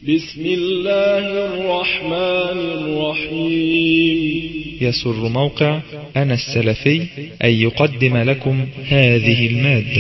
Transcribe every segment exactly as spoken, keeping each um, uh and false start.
بسم الله الرحمن الرحيم. يسر موقع أنا السلفي أن يقدم لكم هذه المادة.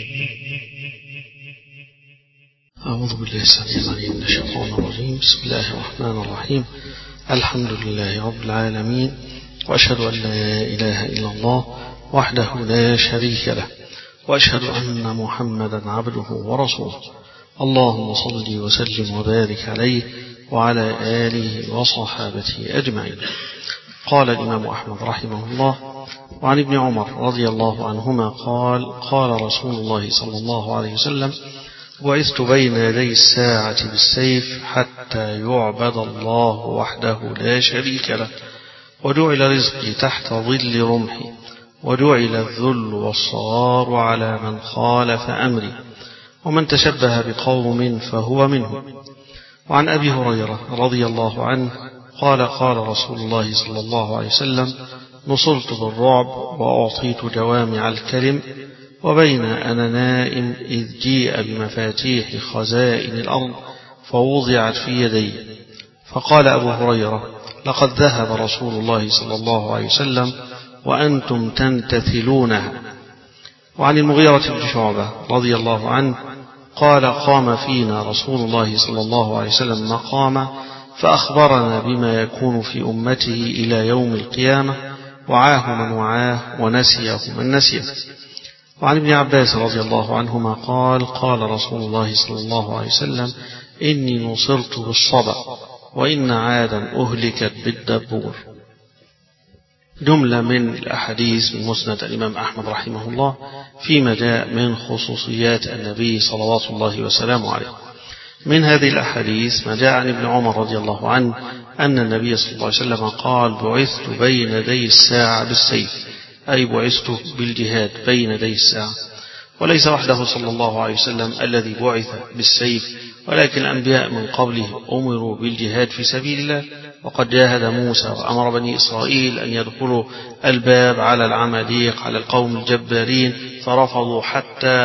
أعوذ بالله السميع العليم من الشيطان الرجيم. بسم الله الرحمن الرحيم. الحمد لله رب العالمين، وأشهد أن لا إله إلا الله وحده لا شريك له، وأشهد أن محمدا عبده ورسوله. اللهم صل وسلم وبارك عليه وعلى آله وصحابته أجمعين. قال الإمام أحمد رحمه الله: وعن ابن عمر رضي الله عنهما قال: قال رسول الله صلى الله عليه وسلم: بعثت بين يدي الساعة بالسيف حتى يعبد الله وحده لا شريك له، وجعل رزقي تحت ظل رمحي، وجعل الذل والصغار على من خالف أمري، ومن تشبه بقوم فهو منهم. وعن أبي هريرة رضي الله عنه قال: قال رسول الله صلى الله عليه وسلم: نصرت بالرعب وأعطيت جوامع الكلم، وبين أنا نائم إذ جيء بمفاتيح خزائن الأرض فوضعت في يدي، فقال أبو هريرة: لقد ذهب رسول الله صلى الله عليه وسلم وأنتم تنتثلونها. وعن المغيرة بن شعبة رضي الله عنه قال: قام فينا رسول الله صلى الله عليه وسلم مقاما فأخبرنا بما يكون في أمته إلى يوم القيامة، وعاه من وعاه ونسيه من نسيه. وعن ابن عباس رضي الله عنهما قال: قال رسول الله صلى الله عليه وسلم: إني نصرت بالصبا، وإن عادا أهلكت بالدبور. جملة من الأحاديث من مسند الإمام أحمد رحمه الله فيما جاء من خصوصيات النبي صلوات الله وسلامه عليه. من هذه الأحاديث ما جاء عن ابن عمر رضي الله عنه أن النبي صلى الله عليه وسلم قال: بعثت بين يدي الساعة بالسيف، أي بعثت بالجهاد بين يدي الساعة. وليس وحده صلى الله عليه وسلم الذي بعث بالسيف، ولكن الأنبياء من قبله أمروا بالجهاد في سبيل الله، وقد جاهد موسى وأمر بني إسرائيل أن يدخلوا الباب على العماليق على القوم الجبارين، فرفضوا حتى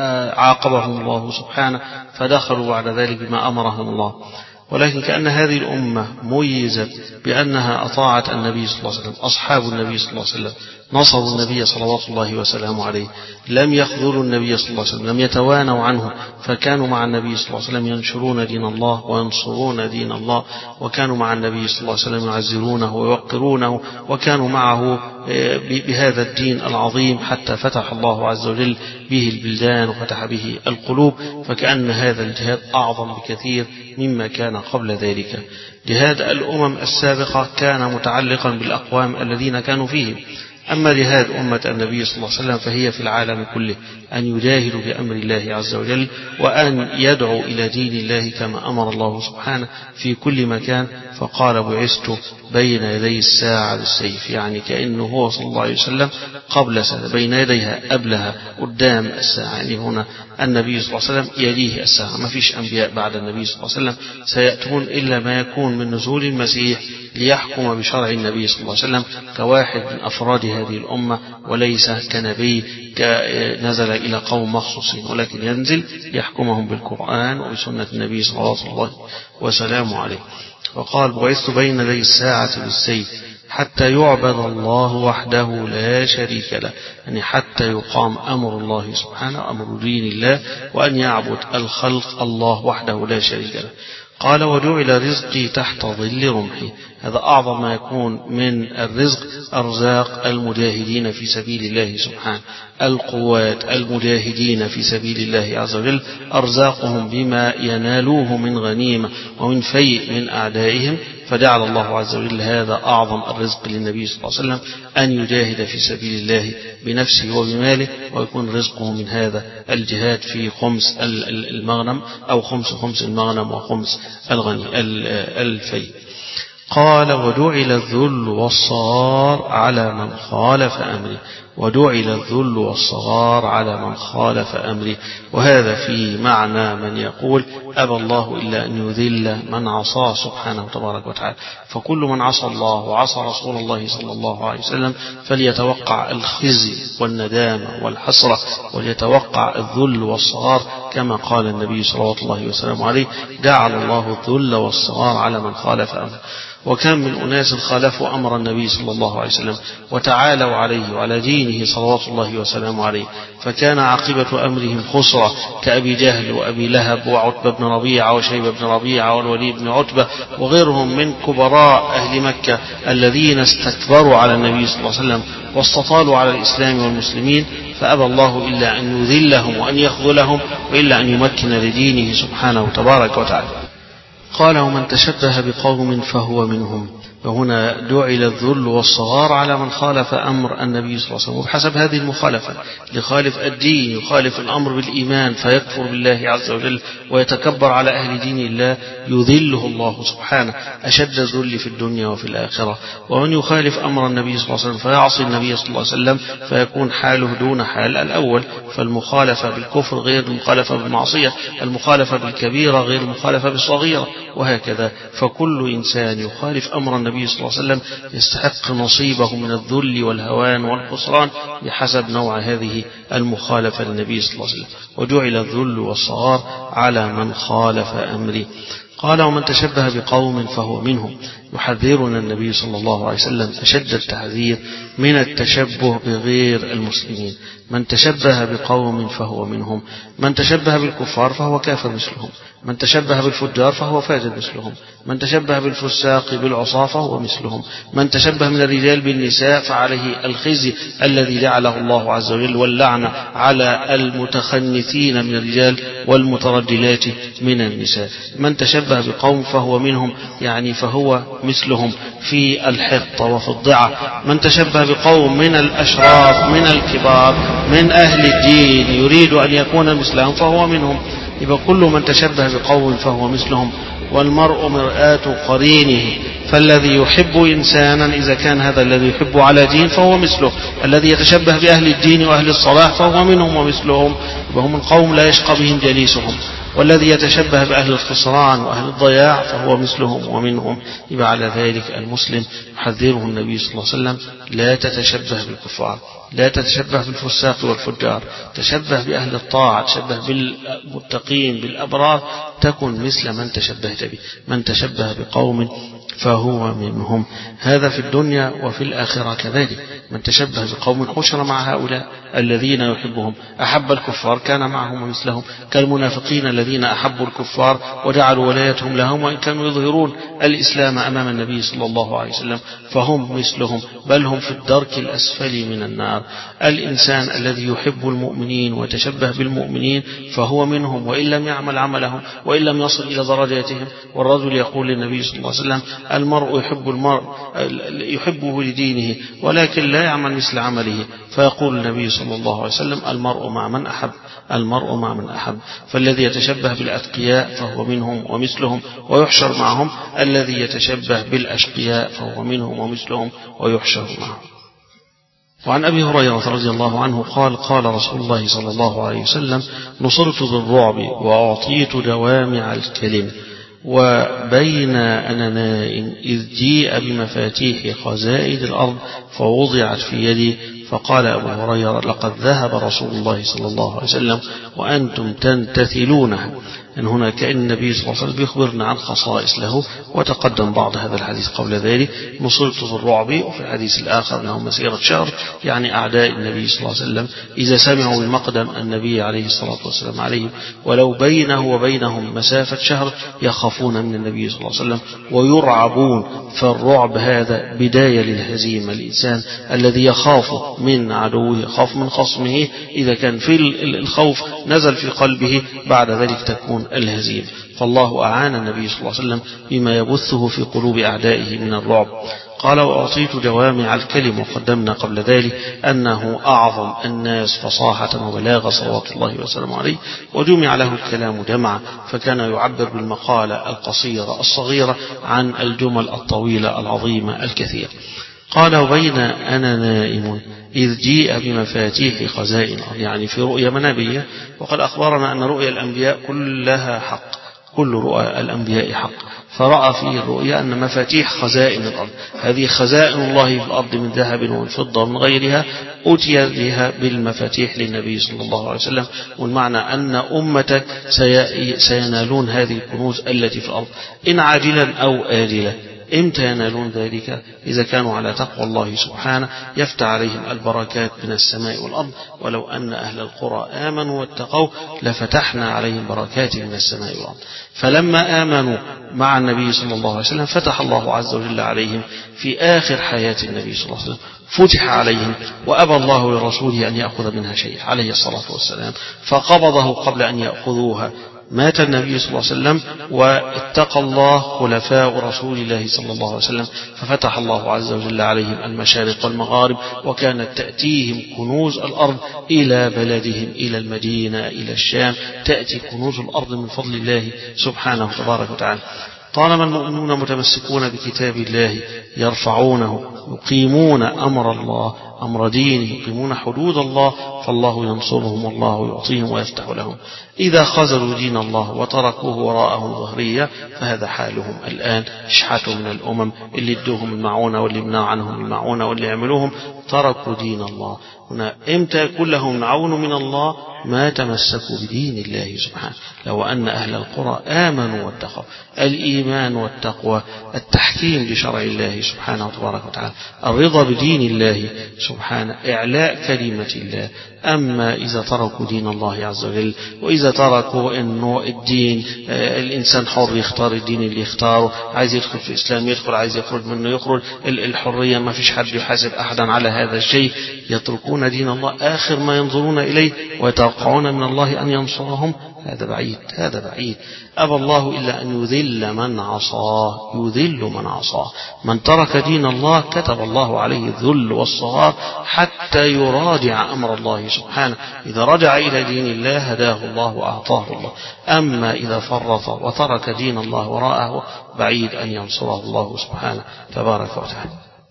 عاقبهم الله سبحانه، فدخلوا بعد ذلك بما أمرهم الله. ولكن كأن هذه الأمة ميزت بأنها أطاعت النبي صلى الله عليه وسلم. أصحاب النبي صلى الله عليه وسلم نصروا النبي صلوات الله وسلامه عليه، لم يخذلوا النبي صلى الله عليه وسلم، لم يتوانوا عنه، فكانوا مع النبي صلى الله عليه وسلم ينشرون دين الله وينصرون دين الله، وكانوا مع النبي صلى الله عليه وسلم يعزرونه ويوقرونه، وكانوا معه بهذا الدين العظيم حتى فتح الله عز وجل به البلدان وفتح به القلوب. فكأن هذا الجهاد أعظم بكثير مما كان قبل ذلك. جهاد الأمم السابقة كان متعلقا بالأقوام الذين كانوا فيهم، أما جهاد أمة النبي صلى الله عليه وسلم فهي في العالم كله، أن يجاهدوا بأمر الله عز وجل، وأن يدعوا إلى دين الله كما أمر الله سبحانه في كل مكان. فقال: بعثت بين يدي الساعة بالسيف، يعني كأنه هو صلى الله عليه وسلم قبل سنة بين يديها قبلها قدام الساعة، يعني هنا النبي صلى الله عليه وسلم يليه الساعة، ما فيش أنبياء بعد النبي صلى الله عليه وسلم سيأتون إلا ما يكون من نزول المسيح ليحكم بشرع النبي صلى الله عليه وسلم كواحد من أفراد هذه الأمة، وليس كنبي نزل إلى قوم مخصوصين، ولكن ينزل يحكمهم بالقرآن وبسنة النبي صلى الله وسلامه عليه. وقال: بعثت بين يدي الساعة بالسيف حتى يعبد الله وحده لا شريك له، يعني حتى يقام أمر الله سبحانه، أمر دين الله، وأن يعبد الخلق الله وحده لا شريك له. قال: وجعل رزقي تحت ظل رمحي. هذا أعظم ما يكون من الرزق، أرزاق المجاهدين في سبيل الله سبحانه، القوات المجاهدين في سبيل الله عز وجل، أرزاقهم بما ينالوه من غنيمة ومن فيء من أعدائهم. فجعل الله عز وجل هذا أعظم الرزق للنبي صلى الله عليه وسلم، أن يجاهد في سبيل الله بنفسه وبماله، ويكون رزقه من هذا الجهاد في خمس المغنم، أو خمس خمس المغنم وخمس الغني الفيء. قال: وجعل الذل والصغار على من خالف أمري. وجعل الذل والصغار على من خالف أمره. وهذا في معنى من يقول أبى الله إلا أن يذل من عصاه سبحانه تبارك وتعالى. فكل من عصى الله وعصى رسول الله صلى الله عليه وسلم فليتوقع الخزي والندامة والحسرة، وليتوقع الذل والصغار، كما قال النبي صلوات الله وسلامه عليه: جعل الله الذل والصغار على من خالف أمره. وكم من أناس خالفوا أمر النبي صلى الله عليه وسلم وتعالوا عليه وعلى دينه صلوات الله وسلامه عليه، فكان عاقبة أمرهم خسرة، كأبي جهل وأبي لهب وعتبة بن ربيعة وشيبة بن ربيعة والوليد بن عتبة وغيرهم من كبراء أهل مكة الذين استكبروا على النبي صلى الله عليه وسلم واستطالوا على الإسلام والمسلمين، فأبى الله إلا أن يذلهم وأن يخذلهم وإلا أن يمكن لدينه سبحانه تبارك وتعالى. قال: ومن تشبه بقوم فهو منهم. وهنا جعل الذل والصغار على من خالف أمر النبي صلى الله عليه وسلم، وبحسب هذه المخالفة لخالف الدين يخالف الأمر بالإيمان فيكفر بالله عز وجل ويتكبر على أهل دين الله، يذله الله سبحانه أشد الذل في الدنيا وفي الآخرة. ومن يخالف أمر النبي صلى الله عليه وسلم فيعصي النبي صلى الله عليه وسلم فيكون حاله دون حال الأول. فالمخالفة بالكفر غير المخالفة بالمعصية، المخالفة بالكبيرة غير المخالفة بالصغيرة، وهكذا. فكل إنسان يخالف أمر النبي صلى الله عليه وسلم يستحق نصيبه من الذل والهوان والخسران بحسب نوع هذه المخالفة للنبي صلى الله عليه وسلم. وجعل الذل والصغار على من خالف أمره. قال: ومن تشبه بقوم فهو منهم. يحذرنا النبي صلى الله عليه وسلم أشد التحذير من التشبه بغير المسلمين. من تشبه بقوم فهو منهم. من تشبه بالكفار فهو كافر مثلهم. من تشبه بالفجار فهو فاجر مثلهم. من تشبه بالفساق بالعصاة فهو مثلهم. من تشبه من الرجال بالنساء فعليه الخزي الذي جعله الله عز وجل واللعنة على المتخنثين من الرجال والمترجلات من النساء. من تشبه بقوم فهو منهم، يعني فهو مثلهم في الحقة وفي الضعة. من تشبه بقوم من الأشراف من الكبار من أهل الدين يريد أن يكون مثلهم فهو منهم. يبقى كل من تشبه بقوم فهو مثلهم. والمرء مرآة قرينه، فالذي يحب إنسانا إذا كان هذا الذي يحب على دين فهو مثله. الذي يتشبه بأهل الدين وأهل الصلاح فهو منهم ومثلهم، وهم القوم لا يشقى بهم جليسهم. والذي يتشبه بأهل الخسران وأهل الضياع فهو مثلهم ومنهم. يبقى على ذلك المسلم يحذره النبي صلى الله عليه وسلم: لا تتشبه بالكفار، لا تتشبه بالفساق والفجار، تشبه بأهل الطاعة، تشبه بالمتقين بالأبرار، تكن مثل من تشبهت به. من تشبه بقوم فهو منهم. هذا في الدنيا وفي الآخرة كذلك. من تشبه بقوم حشر مع هؤلاء الذين يحبهم، أحب الكفار كان معهم ومثلهم، كالمنافقين الذين أحبوا الكفار وجعلوا ولايتهم لهم وإن كانوا يظهرون الإسلام أمام النبي صلى الله عليه وسلم، فهم مثلهم، بل هم في الدرك الأسفل من النار. الإنسان الذي يحب المؤمنين ويتشبه بالمؤمنين فهو منهم، وإن لم يعمل عملهم وإن لم يصل إلى درجاتهم. والرجل يقول للنبي صلى الله عليه وسلم: المرء يحب المرء يحبه لدينه ولكن لا يعمل مثل عمله. فيقول النبي صلى الله عليه وسلم: المرء مع من أحب، المرء مع من أحب. فالذي يتشبه بالأتقياء فهو منهم ومثلهم ويحشر معهم، الذي يتشبه بالأشقياء فهو منهم ومثلهم ويحشر معهم. وعن أبي هريرة رضي الله عنه قال: قال رسول الله صلى الله عليه وسلم: نصرت بالرعب وأعطيت جوامع الكلم، وبين أنا نائم إذ جيء بمفاتيح خزائن الأرض فوضعت في يدي، فقال أبو هريرة: لقد ذهب رسول الله صلى الله عليه وسلم وأنتم تنتثلونه. إن هنا كأن النبي صلى الله عليه وسلم بيخبرنا عن خصائص له، وتقدم بعض هذا الحديث قبل ذلك: نصرت بالرعب. وفي الحديث الآخر أنه مسيرة شهر، يعني أعداء النبي صلى الله عليه وسلم إذا سمعوا بمقدم النبي عليه الصلاة والسلام عليه ولو بينه وبينهم مسافة شهر يخافون من النبي صلى الله عليه وسلم ويرعبون. فالرعب هذا بداية للهزيمة. الإنسان الذي يخاف من عدوه، يخاف من خصمه، إذا كان في الخوف نزل في قلبه بعد ذلك تكون الهزيمة. فالله أعان النبي صلى الله عليه وسلم بما يبثه في قلوب أعدائه من الرعب. قال: وأعطيت جوامع الكلم. وقدمنا قبل ذلك أنه أعظم الناس فصاحة وبلاغة صلوات الله وسلامه عليه، وجمع له الكلام جمعا، فكان يعبر بالمقالة القصيرة الصغيرة عن الجمل الطويلة العظيمة الكثيرة. قال وبين أنا نائم إذ جيء بمفاتيح خزائن الأرض، يعني في رؤيا منامية، وقد أخبرنا أن رؤيا الأنبياء كلها حق، كل رؤى الأنبياء حق. فرأى في الرؤيا أن مفاتيح خزائن الأرض، هذه خزائن الله في الأرض من ذهب ومن فضة ومن غيرها، أتي بها بالمفاتيح للنبي صلى الله عليه وسلم. والمعنى أن أمتك سينالون هذه الكنوز التي في الأرض إن عاجلا أو آجلا. إمتى ينالون ذلك؟ إذا كانوا على تقوى الله سبحانه يفتح عليهم البركات من السماء والأرض. ولو أن أهل القرى آمنوا واتقوا لفتحنا عليهم بركات من السماء والأرض. فلما آمنوا مع النبي صلى الله عليه وسلم فتح الله عز وجل عليهم في آخر حياة النبي صلى الله عليه وسلم، فتح عليهم وأبى الله لرسوله أن يأخذ منها شيء عليه الصلاة والسلام، فقبضه قبل أن يأخذوها. مات النبي صلى الله عليه وسلم واتقى الله خلفاء رسول الله صلى الله عليه وسلم، ففتح الله عز وجل عليهم المشارق والمغارب، وكانت تأتيهم كنوز الأرض إلى بلدهم، إلى المدينة، إلى الشام، تأتي كنوز الأرض من فضل الله سبحانه تبارك وتعالى. طالما المؤمنون متمسكون بكتاب الله يرفعونه، يقيمون أمر الله، أمر دينه، يقيمون حدود الله، فالله ينصرهم والله يعطيهم ويفتح لهم. إذا خذلوا دين الله وتركوه وراءهم ظهرية فهذا حالهم الآن. شحاتوا من الأمم اللي ادوهم المعونة واللي منع عنهم المعونة واللي عملوهم تركوا دين الله. هنا إمتى يكون لهم معون من الله؟ ما تمسكوا بدين الله سبحانه. لو أن أهل القرى آمنوا واتقوا، الإيمان والتقوى، التحكيم لشرع الله سبحانه وتبارك وتعالى، الرضا بدين الله سبحانه، إعلاء كلمة الله. أما إذا تركوا دين الله عز وجل، وإذا تركوا أنه الدين الإنسان حر يختار الدين اللي يختاره، عايز يدخل في الإسلام يدخل، عايز يخرج منه يخرج، الحرية ما فيش حد يحاسب أحدا على هذا الشيء، يتركون دين الله آخر ما ينظرون إليه ويتوقعون من الله أن ينصرهم. هذا بعيد، هذا بعيد. أبى الله إلا أن يذل من عصاه، يذل من عصاه. من ترك دين الله كتب الله عليه الذل والصغار حتى يراجع أمر الله سبحانه. إذا رجع إلى دين الله هداه الله وأعطاه الله. أما إذا فرط وترك دين الله وراءه بعيد أن ينصره الله سبحانه تبارك وتعالى.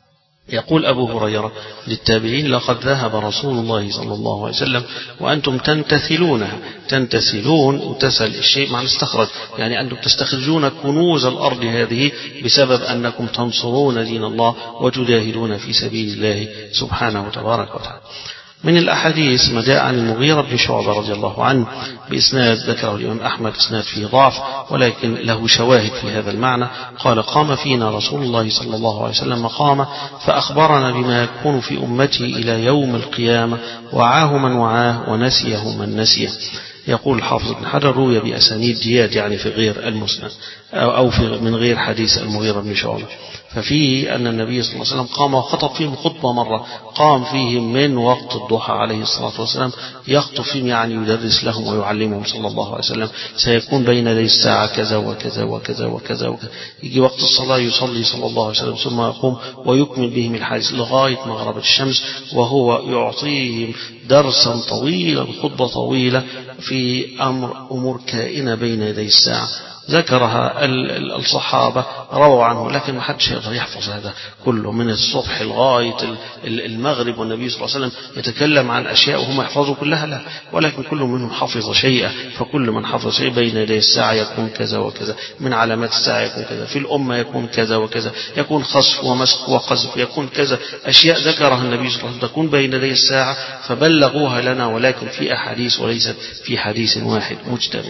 يقول أبو هريرة للتابعين: لقد ذهب رسول الله صلى الله عليه وسلم وأنتم تنتثلونها. تنتثلون وتسل الشيء مع الاستخرج، يعني أنتم تستخرجون كنوز الأرض هذه بسبب أنكم تنصرون دين الله وتجاهدون في سبيل الله سبحانه وتبارك وتعالى. من الأحاديث ما جاء عن المغيرة بن شعبة رضي الله عنه بإسناد ذكره الإمام أحمد، إسناد فيه ضعف ولكن له شواهد في هذا المعنى. قال: قام فينا رسول الله صلى الله عليه وسلم مقامه فأخبرنا بما يكون في أمته إلى يوم القيامة، وعاه من وعاه ونسيه من نسيه. يقول الحافظ بن حجر: روي بأسانيد جياد، يعني في غير المسند أو في من غير حديث المغيرة بن شعبة. ففيه أن النبي صلى الله عليه وسلم قام وخطب فيهم خطبة مرة، قام فيهم من وقت الضحى عليه الصلاة والسلام يخطب فيهم، يعني يدرس لهم ويعلمهم صلى الله عليه وسلم سيكون بين يدي الساعة كذا وكذا وكذا وكذا وكذا. يجي وقت الصلاة يصلي صلى الله عليه وسلم ثم يقوم ويكمل بهم الحديث لغاية ما غربت الشمس، وهو يعطيهم درسا طويلا، خطبة طويلة في أمر أمور كائنة بين يدي الساعة. ذكرها الصحابة رووا عنه، لكن ما حدش يقدر يحفظ هذا كله من الصبح لغاية المغرب، والنبي صلى الله عليه وسلم يتكلم عن أشياء وهم يحفظوا كلها لا، ولكن كل منهم حفظ شيئا. فكل من حفظ شيء بين يدي الساعة يكون كذا وكذا، من علامات الساعة يكون كذا، في الأمة يكون كذا وكذا، يكون خسف ومسخ وقذف، يكون كذا، أشياء ذكرها النبي صلى الله عليه وسلم تكون بين يدي الساعة فبلغوها لنا، ولكن في أحاديث وليست في حديث واحد مجتمع.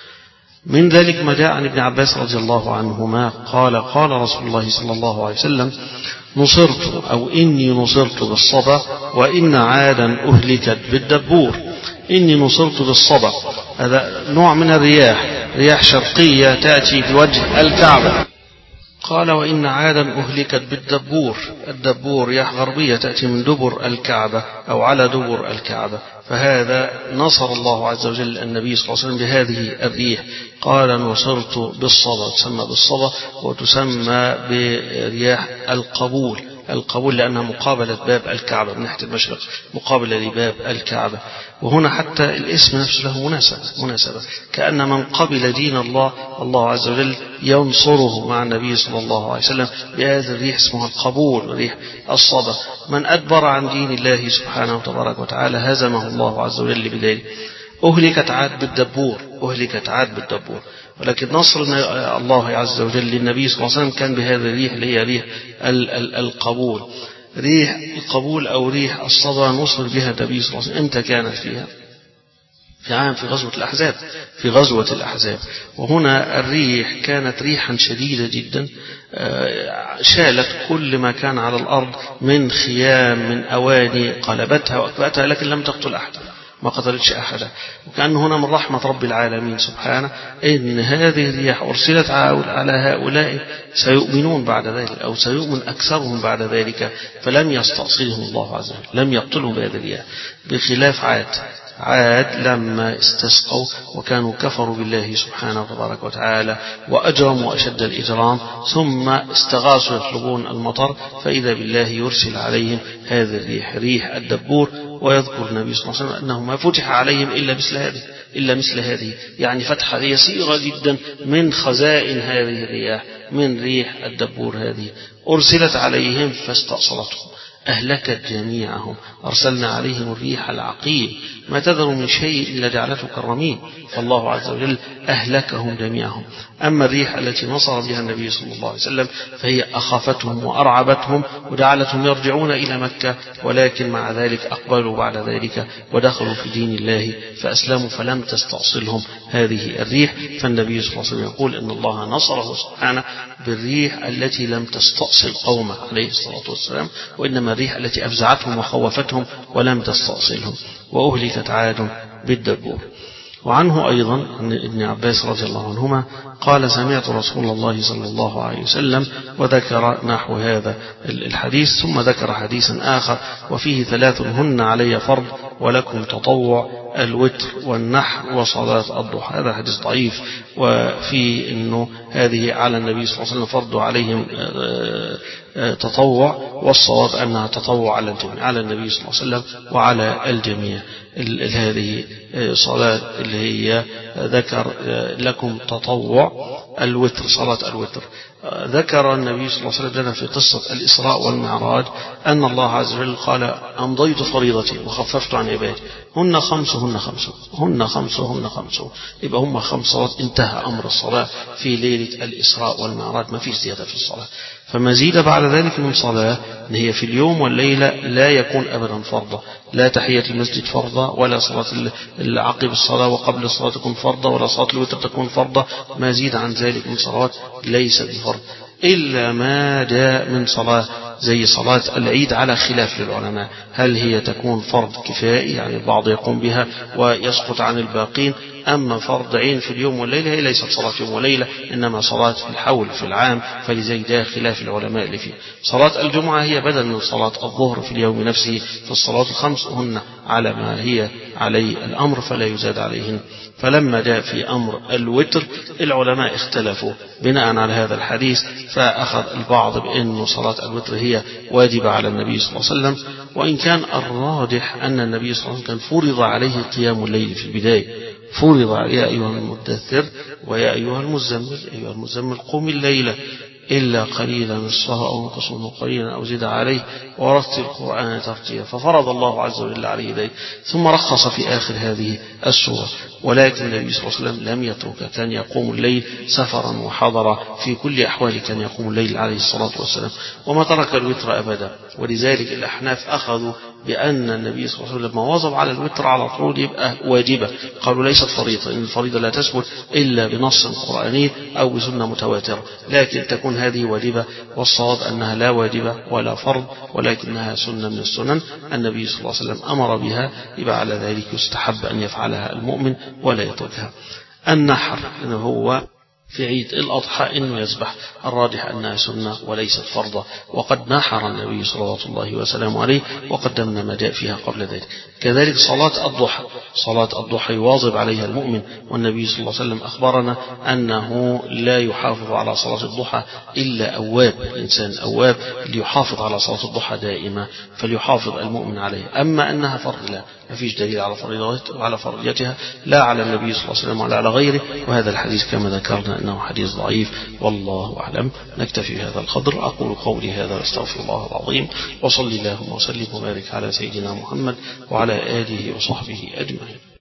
من ذلك ما جاء عن ابن عباس رضي الله عنهما قال: قال رسول الله صلى الله عليه وسلم: نصرت أو إني نصرت بالصبا وإن عادا أهلكت بالدبور. إني نصرت بالصبا، هذا نوع من الرياح، رياح شرقية تأتي بوجه الكعبة. قال: وإن عادا أهلكت بالدبور. الدبور رياح غربية تأتي من دبر الكعبة أو على دبر الكعبة. فهذا نصر الله عز وجل النبي صلى الله عليه وسلم بهذه الريح. قال: نصرت بالصبا، تسمى بالصبا وتسمى برياح القبول. القبول لأنها مقابلة باب الكعبة من ناحية المشرق، مقابلة لباب الكعبة. وهنا حتى الاسم نفسه له مناسبة مناسبة كأن من قبل دين الله الله عز وجل ينصره مع النبي صلى الله عليه وسلم بهذا الريح اسمها القبول وريح الصدى. من أدبر عن دين الله سبحانه وتبارك وتعالى هزمه الله عز وجل بذلك. أهلكت عاد بالدبور أهلكت عاد بالدبور ولكن نصر الله عز وجل للنبي صلى الله عليه وسلم كان بهذا الريح اللي هي ريح القبول. ريح القبول أو ريح الصدى نصر بها النبي صلى الله عليه وسلم. إمتى كانت فيها؟ في عام في غزوة الأحزاب في غزوة الأحزاب وهنا الريح كانت ريحا شديدة جدا شالت كل ما كان على الأرض من خيام من أواني قلبتها وأكبتها لكن لم تقتل أحدا ما قتلتش أحدا. وكأن هنا من رحمة رب العالمين سبحانه إن هذه الرياح أرسلت على هؤلاء سيؤمنون بعد ذلك أو سيؤمن أكثرهم بعد ذلك فلم يستأصلهم الله عز وجل لم يقتلهم بهذه الرياح. بخلاف عاد عاد لما استسقوا وكانوا كفروا بالله سبحانه وتبارك وتعالى وأجرموا أشد الإجرام ثم استغاثوا يطلبون المطر فإذا بالله يرسل عليهم هذه الريح ريح الدبور. ويذكر النبي صلى الله عليه وسلم أنه ما فتح عليهم إلا مثل هذه إلا مثل هذه يعني فتحة يسيرة جدا من خزائن هذه الرياح من ريح الدبور هذه أرسلت عليهم فاستأصلتهم أهلكت جميعهم. أرسلنا عليهم الريح العقيم ما تذر من شيء إلا جعلته كالرميم فالله عز وجل أهلكهم جميعهم. أما الريح التي نصر بها النبي صلى الله عليه وسلم فهي أخافتهم وأرعبتهم وجعلتهم يرجعون إلى مكة ولكن مع ذلك أقبلوا بعد ذلك ودخلوا في دين الله فأسلموا فلم تستأصلهم هذه الريح. فالنبي صلى الله عليه وسلم يقول إن الله نصره سبحانه بالريح التي لم تستأصل قومه عليه الصلاة والسلام وإنما الريح التي أفزعتهم وخوفتهم ولم تستأصلهم. وأهلكت عاد بالدبور. وعنه أيضا عن ابن عباس رضي الله عنهما قال سمعت رسول الله صلى الله عليه وسلم وذكر نحو هذا الحديث ثم ذكر حديثا آخر وفيه ثلاث هن علي فرض ولكم تطوع الوتر والنحر وصلاة الضحى. هذا حديث ضعيف وفي أنه هذه على النبي صلى الله عليه وسلم فرض عليهم تطوع والصواب أنها تطوع على الجميع على النبي صلى الله عليه وسلم وعلى الجميع. هذه صلاة اللي هي ذكر لكم تطوع الوتر صلاة الوتر. ذكر النبي صلى الله عليه وسلم لنا في قصة الإسراء والمعراج أن الله عز وجل قال أمضيت فريضتي وخففت عن عبادي هن خمس هن خمس هن خمس هن خمس يبقى هم خمس صلوات انتهى أمر الصلاة في ليلة الإسراء والمعراج ما فيش زيادة في الصلاة. فمزيد بعد ذلك من صلاة إن هي في اليوم والليلة لا يكون أبدا فرضا لا تحية المسجد فرضا ولا صلاة عقب الصلاة وقبل الصلاة تكون فرضا ولا صلاة الوتر تكون فرضا. ما زيد عن ذلك من صلوات ليس بفرض إلا ما جاء من صلاة زي صلاة العيد على خلاف للعلماء هل هي تكون فرض كفائي يعني البعض يقوم بها ويسقط عن الباقين أما فرض عين في اليوم والليلة هي ليست صلاة يوم وليلة إنما صلاة في الحول في العام فلزي ده خلاف العلماء اللي فيه. صلاة الجمعة هي بدل من صلاة الظهر في اليوم نفسه فالصلاة الخمس هن على ما هي عليه الأمر فلا يزاد عليهن. فلما جاء في أمر الوتر العلماء اختلفوا بناء على هذا الحديث فأخذ البعض بأن صلاة الوتر هي واجبة على النبي صلى الله عليه وسلم وإن كان الراجح أن النبي صلى الله عليه وسلم كان فرض عليه قيام الليل في البداية فرض يا أيها المدثر ويا أيها المزمل أيها المزمل قم الليلة إلا قليلا نصفه أو انقص منه قليلا أو زد عليه ورتل القرآن ترتيلا ففرض الله عز وجل عليه ذلك ثم رخص في آخر هذه السورة. ولكن النبي صلى الله عليه وسلم لم يترك كان يقوم الليل سفرا وحضرا في كل أحوال كان يقوم الليل عليه الصلاة والسلام وما ترك الوتر أبدا. ولذلك الأحناف أخذوا بأن النبي صلى الله عليه وسلم لما واظب على الوتر على طول يبقى واجبة قالوا ليست فريضة إن الفريضة لا تثبت إلا بنص قرآني أو بسنة متواترة لكن تكون هذه واجبة والصواب أنها لا واجبة ولا فرض ولكنها سنة من السنن النبي صلى الله عليه وسلم أمر بها يبقى على ذلك يستحب أن يفعلها المؤمن ولا يتركها. النحر هو في عيد الأضحى إنه يذبح، الراجح أنها سنة وليست فرضة، وقد نحر النبي صلى الله عليه وسلم عليه وقدمنا ما جاء فيها قبل ذلك. كذلك صلاة الضحى، صلاة الضحى يواظب عليها المؤمن، والنبي صلى الله عليه وسلم أخبرنا أنه لا يحافظ على صلاة الضحى إلا أواب، الإنسان أواب ليحافظ على صلاة الضحى دائما، فليحافظ المؤمن عليه. أما أنها فرض لا، ما فيش دليل على فرضيتها لا على النبي صلى الله عليه وسلم ولا على غيره، وهذا الحديث كما ذكرنا أنه حديث ضعيف والله أعلم. نكتفي بهذا القدر، أقول قولي هذا واستغفر الله العظيم، وصلي اللهم وسلم وبارك على سيدنا محمد وعلى آله وصحبه أجمعين.